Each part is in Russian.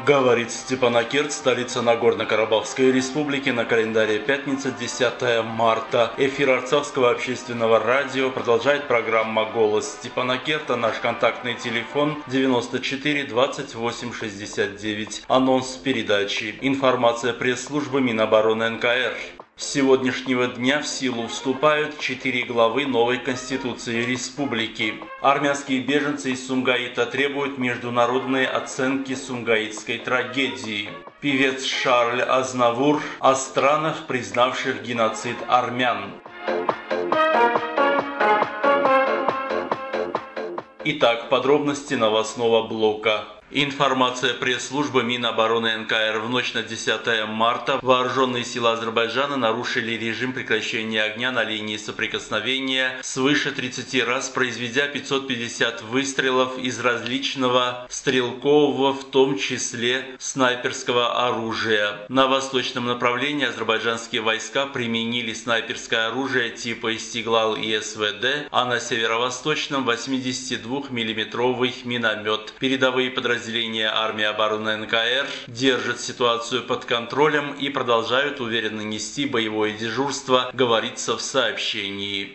Говорит Степанакерт, столица Нагорно-Карабахской республики, на календаре пятница, 10 марта. Эфир Арцахского общественного радио продолжает программа «Голос Степанакерта». Наш контактный телефон 94 28 69. Анонс передачи. Информация пресс-службы Минобороны НКР. С сегодняшнего дня в силу вступают 4 главы новой Конституции Республики. Армянские беженцы из Сумгаита требуют международной оценки сумгаитской трагедии. Певец Шарль Азнавур о странах, признавших геноцид армян. Итак, подробности новостного блока. Информация пресс-службы Минобороны НКР. В ночь на 10 марта вооруженные силы Азербайджана нарушили режим прекращения огня на линии соприкосновения свыше 30 раз, произведя 550 выстрелов из различного стрелкового, в том числе снайперского оружия. На восточном направлении азербайджанские войска применили снайперское оружие типа Истиглал и СВД, а на северо-восточном 82-мм миномет. Передовые подразделения армии обороны НКР держат ситуацию под контролем и продолжают уверенно нести боевое дежурство, говорится в сообщении.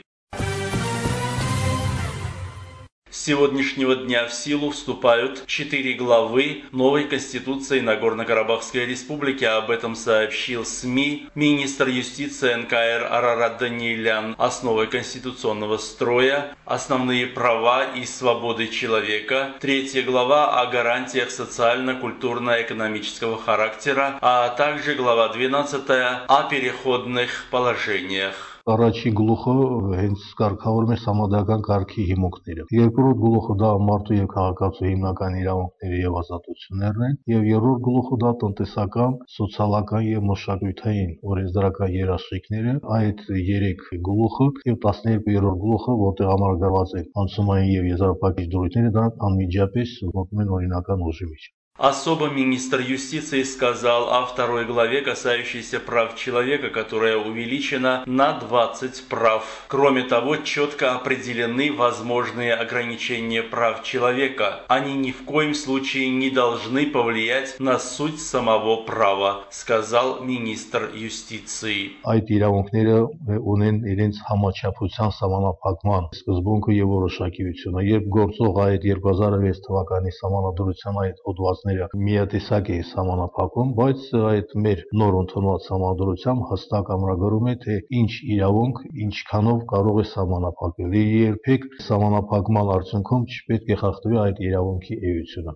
С сегодняшнего дня в силу вступают 4 главы новой Конституции Нагорно-Карабахской республики. Об этом сообщил СМИ министр юстиции НКР Арарат Данилян. Основой конституционного строя – основные права и свободы человека. 3 глава о гарантиях социально-культурно-экономического характера, а также глава 12 о переходных положениях. Առաջի գլուխը հենց կարգավորում է համադական կարգի հիմունքները։ Երկրորդ գլուխը դա մարդու եւ քաղաքացու հիմնական իրավունքները եւ ազատություններն են, եւ երրորդ գլուխը դա տնտեսական, սոցիալական եւ մշակութային օրենսդրական երաշխիքները։ Այդ 3 գլուխը եւ 12-րդ գլուխը, որտեղ համարագրված են անցումային եւ եզրափակիչ դրույթները, դրանք անմիջապես գործում են օրինական ուժի մեջ։ Особо министр юстиции сказал о второй главе, касающейся прав человека, которая увеличена на 20 прав. Кроме того, четко определены возможные ограничения прав человека. Они ни в коем случае не должны повлиять на суть самого права, сказал министр юстиции. Այդ իրավունքները ունեն իրենց համաչափության սահմանափակման սկզբունքը եւ որոշակիությունը։ Երբ գործող այդ 2006 թվականի սահմանադրության այդ հոդվածները միատեսակ է սահմանափակում, բայց այդ մեր նոր ընդունված սահմանադրությամբ հստակ ամրագրում է, թե ինչ իրավունք ինչքանով կարող է սահմանափակվել։ Երբեք սահմանափակման արդյունքում չպետք է խախտվի այդ իրավունքի էությունը։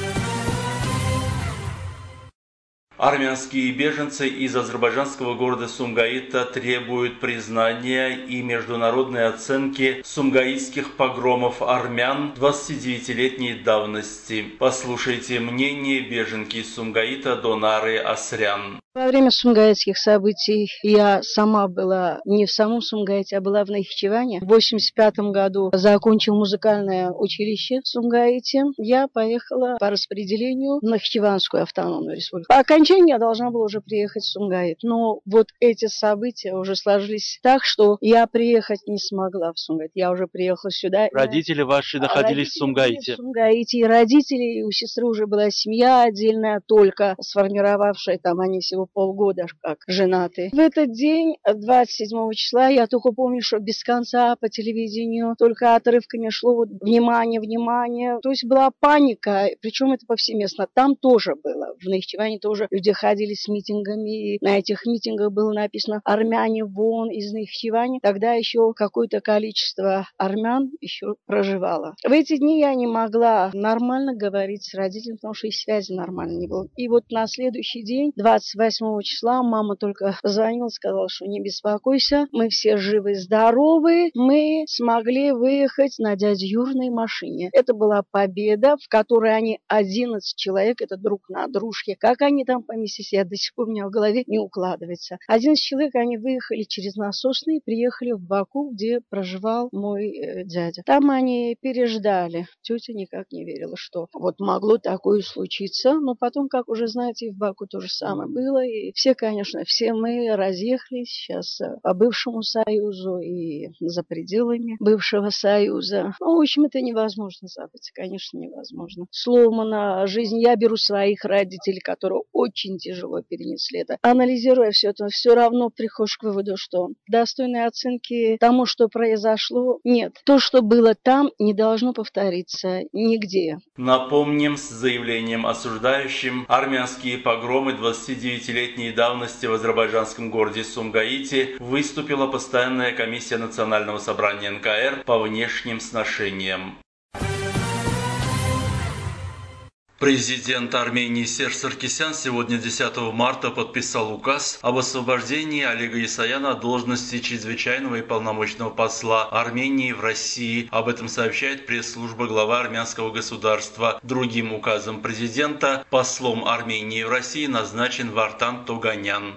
Армянские беженцы из азербайджанского города Сумгаита требуют признания и международной оценки сумгаитских погромов армян 29-летней давности. Послушайте мнение беженки из Сумгаита Донары Асрян. Во время сумгаитских событий я сама была не в самом Сумгаите, а была в Нахичеване. В 1985 году закончив музыкальное училище в Сумгаите, я поехала по распределению в Нахичеванскую автономную республику. По окончании я должна была уже приехать в Сумгаит. Но вот эти события уже сложились так, что я приехать не смогла в Сумгаит. Я уже приехала сюда. Родители ваши находились в Сумгаите? В Сумгаите. И родители, и у сестры уже была семья отдельная, только сформировавшая, там они всего полгода как женаты. В этот день, 27 числа, я только помню, что без конца по телевидению только отрывками шло вот внимание, внимание. То есть была паника, причем это повсеместно. Там тоже было. В Нахичеване тоже люди ходили с митингами. И на этих митингах было написано «Армяне вон из Нахичевани». Тогда еще какое-то количество армян еще проживало. В эти дни я не могла нормально говорить с родителями, потому что и связи нормально не было. И вот на следующий день, 28 числа, мама только позвонила, сказала, что не беспокойся, мы все живы-здоровы, мы смогли выехать на дядю Юрной машине. Это была победа, в которой они 11 человек, это друг на дружке. Как они там поместились, я до сих пор у меня в голове не укладывается. 11 человек, они выехали через Насосный и приехали в Баку, где проживал мой дядя. Там они переждали. Тетя никак не верила, что вот могло такое случиться. Но потом, как уже знаете, и в Баку то же самое было. было, и все, конечно, все мы разъехались сейчас по бывшему Союзу и за пределами бывшего Союза. Ну, в общем, это невозможно забыть, конечно, невозможно. Сломана жизнь. Я беру своих родителей, которые очень тяжело перенесли это. Анализируя все это, все равно приходишь к выводу, что достойной оценки тому, что произошло, нет. То, что было там, не должно повториться нигде. Напомним, с заявлением осуждающим армянские погромы 29-летней давности в азербайджанском городе Сумгаите выступила постоянная комиссия Национального собрания НКР по внешним сношениям. Президент Армении Серж Саркисян сегодня 10 марта подписал указ об освобождении Олега Исаяна от должности чрезвычайного и полномочного посла Армении в России. Об этом сообщает пресс-служба главы армянского государства. Другим указом президента послом Армении в России назначен Вартан Тоганян.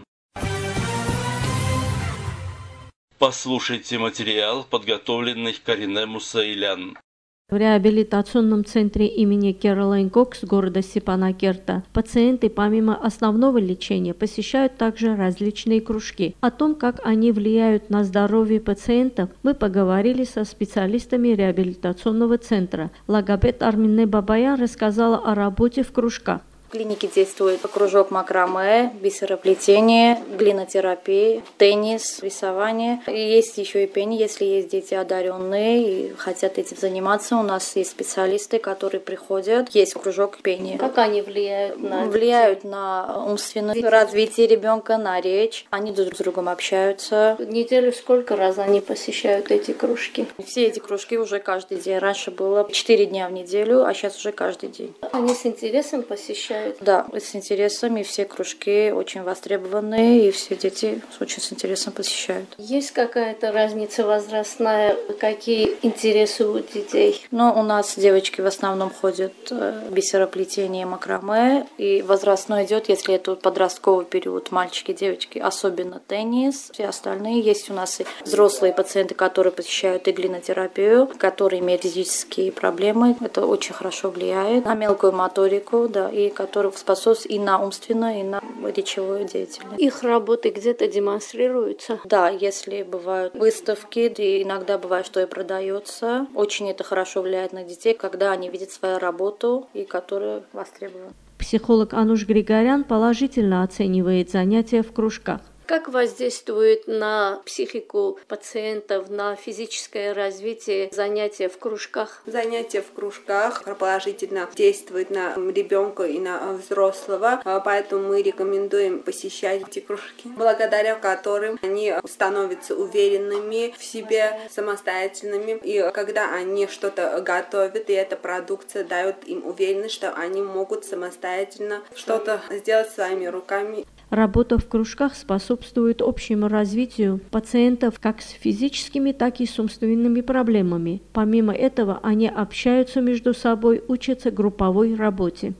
Послушайте материал, подготовленный Карине Мусаилян. В реабилитационном центре имени Кэролайн Кокс города Степанакерта пациенты помимо основного лечения посещают также различные кружки. О том, как они влияют на здоровье пациентов, мы поговорили со специалистами реабилитационного центра. Логопед Армине Бабаян рассказала о работе в кружках. В клинике действует кружок макраме, бисероплетение, глинотерапия, теннис, рисование. И есть еще и пение, если есть дети одаренные и хотят этим заниматься. У нас есть специалисты, которые приходят. Есть кружок пения. Как они влияют на Влияют на умственное развитие ребенка, на речь. Они друг с другом общаются. В неделю сколько раз они посещают эти кружки? Все эти кружки уже каждый день. Раньше было 4 дня в неделю, а сейчас уже каждый день. Они с интересом посещают? Да, с интересом, и все кружки очень востребованы, и все дети очень с интересом посещают. Есть какая-то разница возрастная? Какие интересы у детей? Но у нас девочки в основном ходят бисероплетение, макраме, и возрастной идет, если это подростковый период, мальчики, девочки, особенно теннис. Все остальные есть у нас и взрослые пациенты, которые посещают и глинотерапию, которые имеют физические проблемы. Это очень хорошо влияет на мелкую моторику, да, и которые способствуют и на умственную, и на речевую деятельность. Их работы где-то демонстрируются? Да, если бывают выставки, и иногда бывает, что и продается. Очень это хорошо влияет на детей, когда они видят свою работу, и которая востребована. Психолог Ануш Григорян положительно оценивает занятия в кружках. Как воздействует на психику пациентов, на физическое развитие занятия в кружках? Занятия в кружках положительно действуют на ребенка и на взрослого, поэтому мы рекомендуем посещать эти кружки, благодаря которым они становятся уверенными в себе, самостоятельными. И когда они что-то готовят, и эта продукция дает им уверенность, что они могут самостоятельно что-то сделать своими руками. Работа в кружках способствует общему развитию пациентов как с физическими, так и с умственными проблемами. Помимо этого, они общаются между собой, учатся групповой работе.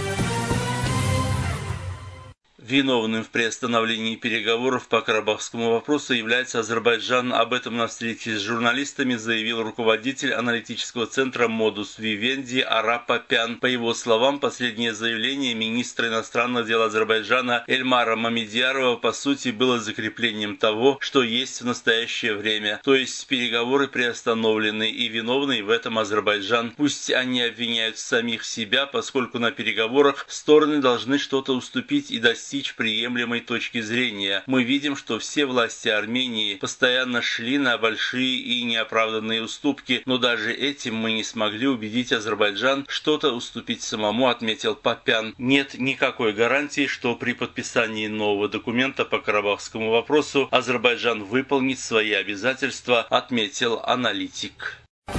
Виновным в приостановлении переговоров по карабахскому вопросу является Азербайджан. Об этом на встрече с журналистами заявил руководитель аналитического центра «Модус Вивенди» Арап Папян. По его словам, последнее заявление министра иностранных дел Азербайджана Эльмара Мамедьярова по сути было закреплением того, что есть в настоящее время. То есть переговоры приостановлены, и виновный в этом Азербайджан. Пусть они обвиняют самих себя, поскольку на переговорах стороны должны что-то уступить и достичь приемлемой точки зрения. Мы видим, что все власти Армении постоянно шли на большие и неоправданные уступки, но даже этим мы не смогли убедить Азербайджан что-то уступить самому, отметил Папян. Нет никакой гарантии, что при подписании нового документа по карабахскому вопросу Азербайджан выполнит свои обязательства, отметил аналитик.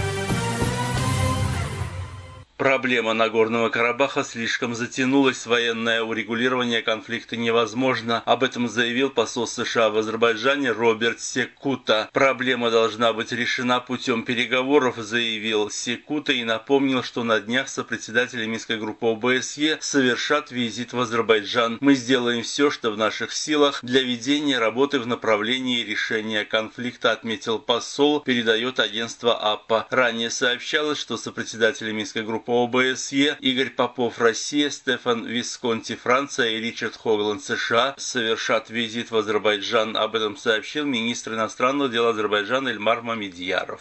Проблема Нагорного Карабаха слишком затянулась, военное урегулирование конфликта невозможно. Об этом заявил посол США в Азербайджане Роберт Секута. Проблема должна быть решена путем переговоров, заявил Секута и напомнил, что на днях сопредседатели Минской группы ОБСЕ совершат визит в Азербайджан. Мы сделаем все, что в наших силах для ведения работы в направлении решения конфликта, отметил посол, передает агентство АПА. Ранее сообщалось, что сопредседатели Минской группы ОБСЕ, Игорь Попов, Россия, Стефан Висконти, Франция и Ричард Хогланд, США, совершат визит в Азербайджан. Об этом сообщил министр иностранных дел Азербайджана Эльмар Мамедьяров.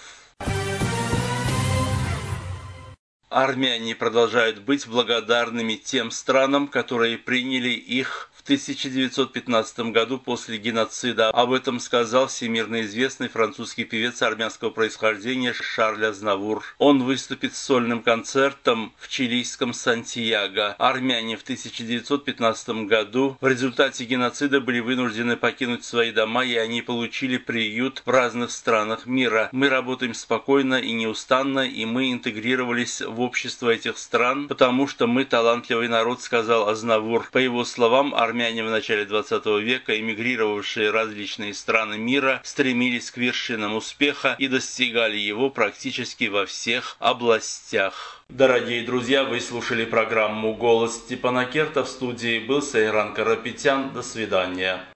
Армяне продолжают быть благодарными тем странам, которые приняли их в 1915 году после геноцида. Об этом сказал всемирно известный французский певец армянского происхождения Шарль Азнавур. Он выступит с сольным концертом в чилийском Сантьяго. Армяне в 1915 году в результате геноцида были вынуждены покинуть свои дома, и они получили приют в разных странах мира. Мы работаем спокойно и неустанно, и мы интегрировались в общество этих стран, потому что мы талантливый народ, сказал Азнавур. По его словам, армяне в начале 20 века, эмигрировавшие в различные страны мира, стремились к вершинам успеха и достигали его практически во всех областях. Дорогие друзья, вы слушали программу «Голос Степана Керта». В студии был Сайран Карапетян. До свидания.